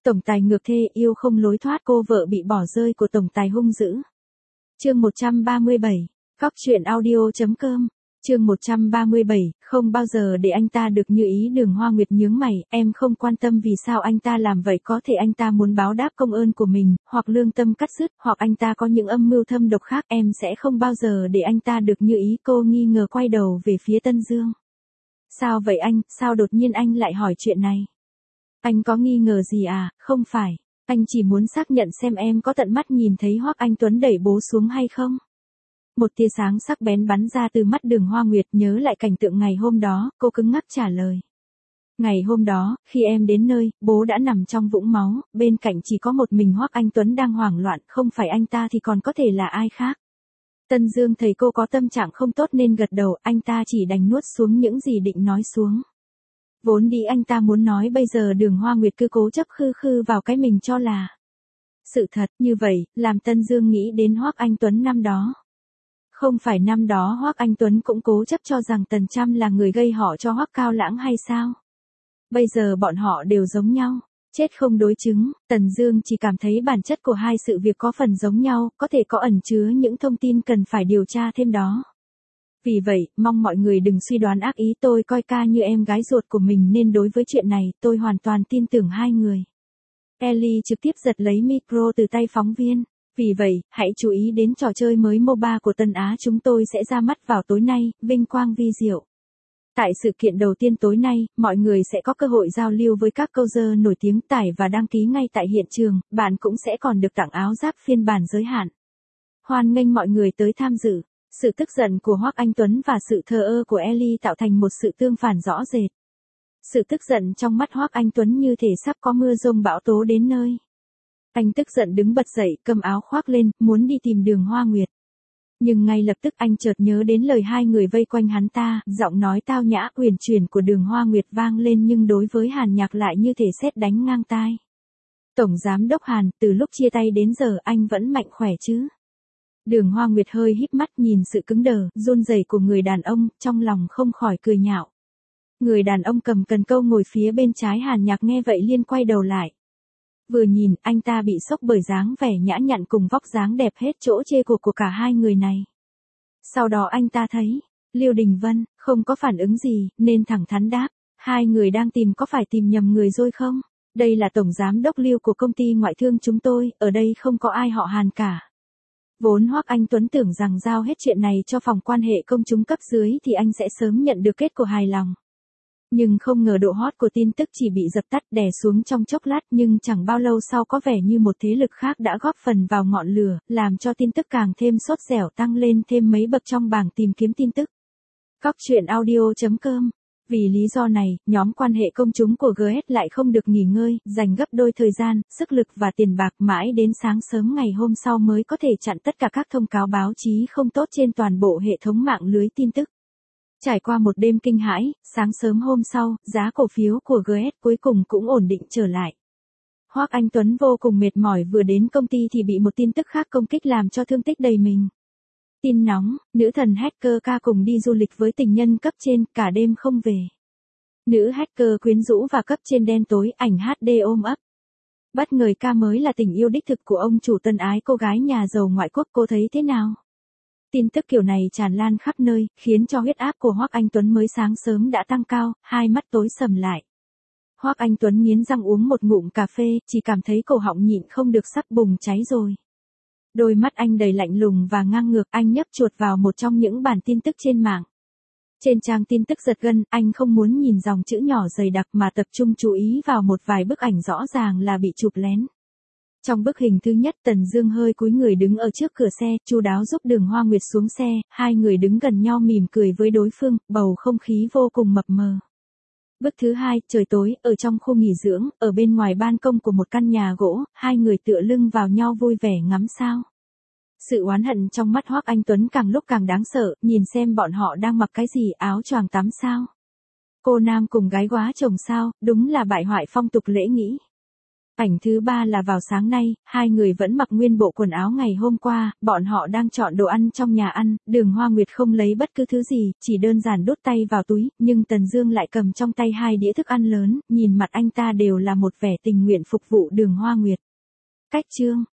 Tổng tài ngược thê yêu không lối thoát, cô vợ bị bỏ rơi của tổng tài hung dữ. Chương 137, Góc truyện audio.com. Chương 137, không bao giờ để anh ta được như ý. Đường Hoa Nguyệt nhướng mày, em không quan tâm vì sao anh ta làm vậy, có thể anh ta muốn báo đáp công ơn của mình, hoặc lương tâm cắt dứt, hoặc anh ta có những âm mưu thâm độc khác, em sẽ không bao giờ để anh ta được như ý. Cô nghi ngờ quay đầu về phía Tân Dương. Sao vậy anh, sao đột nhiên anh lại hỏi chuyện này? Anh có nghi ngờ gì à? Không phải, anh chỉ muốn xác nhận xem em có tận mắt nhìn thấy Hoắc Anh Tuấn đẩy bố xuống hay không. Một tia sáng sắc bén bắn ra từ mắt Đường Hoa Nguyệt, nhớ lại cảnh tượng ngày hôm đó, cô cứng ngắc trả lời. Ngày hôm đó, khi em đến nơi, bố đã nằm trong vũng máu, bên cạnh chỉ có một mình Hoắc Anh Tuấn đang hoảng loạn, không phải anh ta thì còn có thể là ai khác. Tân Dương thấy cô có tâm trạng không tốt nên gật đầu, anh ta chỉ đành nuốt xuống những gì định nói xuống. Vốn đi anh ta muốn nói, bây giờ Đường Hoa Nguyệt cứ cố chấp khư khư vào cái mình cho là sự thật. Như vậy, làm Tân Dương nghĩ đến Hoắc Anh Tuấn năm đó. Không phải năm đó Hoắc Anh Tuấn cũng cố chấp cho rằng Tần Trâm là người gây họ cho Hoắc Cao Lãng hay sao? Bây giờ bọn họ đều giống nhau, chết không đối chứng. Tần Dương chỉ cảm thấy bản chất của hai sự việc có phần giống nhau, có thể có ẩn chứa những thông tin cần phải điều tra thêm đó. Vì vậy, mong mọi người đừng suy đoán ác ý, tôi coi ca như em gái ruột của mình nên đối với chuyện này, tôi hoàn toàn tin tưởng hai người. Ellie trực tiếp giật lấy micro từ tay phóng viên. Vì vậy, hãy chú ý đến trò chơi mới MOBA của Tân Á chúng tôi sẽ ra mắt vào tối nay, vinh quang vi diệu. Tại sự kiện đầu tiên tối nay, mọi người sẽ có cơ hội giao lưu với các coder nổi tiếng, tải và đăng ký ngay tại hiện trường, bạn cũng sẽ còn được tặng áo giáp phiên bản giới hạn. Hoan nghênh mọi người tới tham dự. Sự tức giận của Hoắc Anh Tuấn và sự thờ ơ của Ellie tạo thành một sự tương phản rõ rệt. Sự tức giận trong mắt Hoắc Anh Tuấn như thể sắp có mưa dông bão tố đến nơi. Anh tức giận đứng bật dậy, cầm áo khoác lên, muốn đi tìm Đường Hoa Nguyệt. Nhưng ngay lập tức anh chợt nhớ đến lời hai người vây quanh hắn ta, giọng nói tao nhã uyển chuyển của Đường Hoa Nguyệt vang lên nhưng đối với Hàn Nhạc lại như thể sét đánh ngang tai. Tổng giám đốc Hàn, từ lúc chia tay đến giờ anh vẫn mạnh khỏe chứ? Đường Hoa Nguyệt hơi híp mắt nhìn sự cứng đờ, run rẩy của người đàn ông, trong lòng không khỏi cười nhạo. Người đàn ông cầm cần câu ngồi phía bên trái Hàn Nhạc nghe vậy liền quay đầu lại. Vừa nhìn, anh ta bị sốc bởi dáng vẻ nhã nhặn cùng vóc dáng đẹp hết chỗ chê của cả hai người này. Sau đó anh ta thấy, Liêu Đình Vân, không có phản ứng gì, nên thẳng thắn đáp, hai người đang tìm có phải tìm nhầm người rồi không? Đây là tổng giám đốc Liêu của công ty ngoại thương chúng tôi, ở đây không có ai họ Hàn cả. Vốn Hoắc Anh Tuấn tưởng rằng giao hết chuyện này cho phòng quan hệ công chúng cấp dưới thì anh sẽ sớm nhận được kết quả hài lòng. Nhưng không ngờ độ hot của tin tức chỉ bị dập tắt đè xuống trong chốc lát, nhưng chẳng bao lâu sau có vẻ như một thế lực khác đã góp phần vào ngọn lửa, làm cho tin tức càng thêm sốt dẻo, tăng lên thêm mấy bậc trong bảng tìm kiếm tin tức. Góc truyện audio.com. Vì lý do này, nhóm quan hệ công chúng của GS lại không được nghỉ ngơi, dành gấp đôi thời gian, sức lực và tiền bạc mãi đến sáng sớm ngày hôm sau mới có thể chặn tất cả các thông cáo báo chí không tốt trên toàn bộ hệ thống mạng lưới tin tức. Trải qua một đêm kinh hãi, sáng sớm hôm sau, giá cổ phiếu của GS cuối cùng cũng ổn định trở lại. Hoắc Anh Tuấn vô cùng mệt mỏi, vừa đến công ty thì bị một tin tức khác công kích làm cho thương tích đầy mình. Tin nóng, nữ thần hacker K cùng đi du lịch với tình nhân cấp trên, cả đêm không về. Nữ hacker quyến rũ và cấp trên đen tối, ảnh HD ôm ấp. Bất ngờ K mới là tình yêu đích thực của ông chủ tân ái cô gái nhà giàu ngoại quốc, cô thấy thế nào? Tin tức kiểu này tràn lan khắp nơi, khiến cho huyết áp của Hoắc Anh Tuấn mới sáng sớm đã tăng cao, hai mắt tối sầm lại. Hoắc Anh Tuấn nghiến răng uống một ngụm cà phê, chỉ cảm thấy cổ họng nhịn không được sắp bùng cháy rồi. Đôi mắt anh đầy lạnh lùng và ngang ngược, anh nhấp chuột vào một trong những bản tin tức trên mạng. Trên trang tin tức giật gân, anh không muốn nhìn dòng chữ nhỏ dày đặc mà tập trung chú ý vào một vài bức ảnh rõ ràng là bị chụp lén. Trong bức hình thứ nhất, Tần Dương hơi cúi người đứng ở trước cửa xe, chu đáo giúp Đường Hoa Nguyệt xuống xe, hai người đứng gần nhau mỉm cười với đối phương, bầu không khí vô cùng mập mờ. Bức thứ hai, trời tối, ở trong khu nghỉ dưỡng, ở bên ngoài ban công của một căn nhà gỗ, hai người tựa lưng vào nhau vui vẻ ngắm sao. Sự oán hận trong mắt Hoắc Anh Tuấn càng lúc càng đáng sợ, nhìn xem bọn họ đang mặc cái gì, áo choàng tắm sao? Cô nam cùng gái quá chồng sao, đúng là bại hoại phong tục lễ nghĩ. Ảnh thứ 3 là vào sáng nay, hai người vẫn mặc nguyên bộ quần áo ngày hôm qua, bọn họ đang chọn đồ ăn trong nhà ăn, Đường Hoa Nguyệt không lấy bất cứ thứ gì, chỉ đơn giản đút tay vào túi, nhưng Tần Dương lại cầm trong tay hai đĩa thức ăn lớn, nhìn mặt anh ta đều là một vẻ tình nguyện phục vụ Đường Hoa Nguyệt. Cách chương